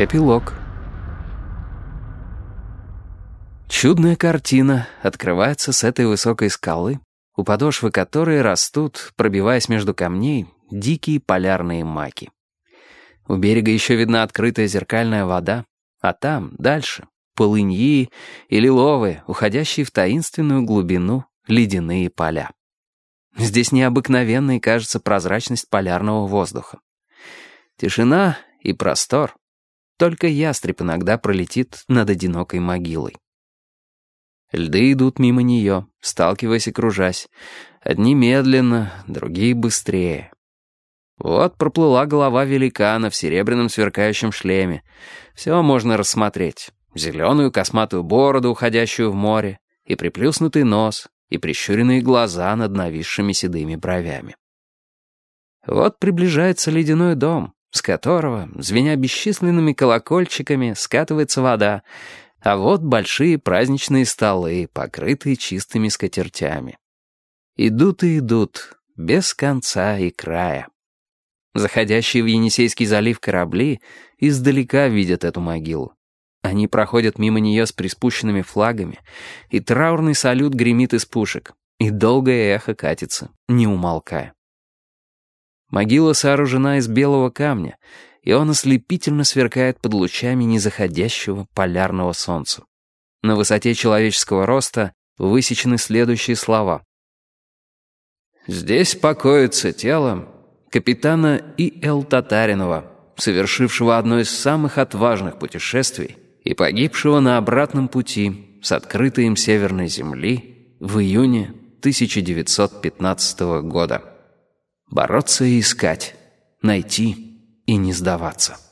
Эпилог. Чудная картина открывается с этой высокой скалы, у подошвы которой растут, пробиваясь между камней, дикие полярные маки. У берега еще видна открытая зеркальная вода, а там, дальше, полыньи и лиловые, уходящие в таинственную глубину ледяные поля. Здесь необыкновенной кажется прозрачность полярного воздуха. Тишина и простор. Только ястреб иногда пролетит над одинокой могилой. Льды идут мимо нее, сталкиваясь и кружась. Одни медленно, другие быстрее. Вот проплыла голова великана в серебряном сверкающем шлеме. Все можно рассмотреть. Зеленую косматую бороду, уходящую в море, и приплюснутый нос, и прищуренные глаза над нависшими седыми бровями. Вот приближается ледяной дом, с которого, звеня бесчисленными колокольчиками, скатывается вода, а вот большие праздничные столы, покрытые чистыми скатертями. Идут и идут, без конца и края. Заходящие в Енисейский залив корабли издалека видят эту могилу. Они проходят мимо нее с приспущенными флагами, и траурный салют гремит из пушек, и долгое эхо катится, не умолкая. Могила сооружена из белого камня, и он ослепительно сверкает под лучами незаходящего полярного солнца. На высоте человеческого роста высечены следующие слова. «Здесь покоится тело капитана И.Л. Татаринова, совершившего одно из самых отважных путешествий и погибшего на обратном пути с открытой им Северной земли в июне 1915 года. Бороться и искать, найти и не сдаваться».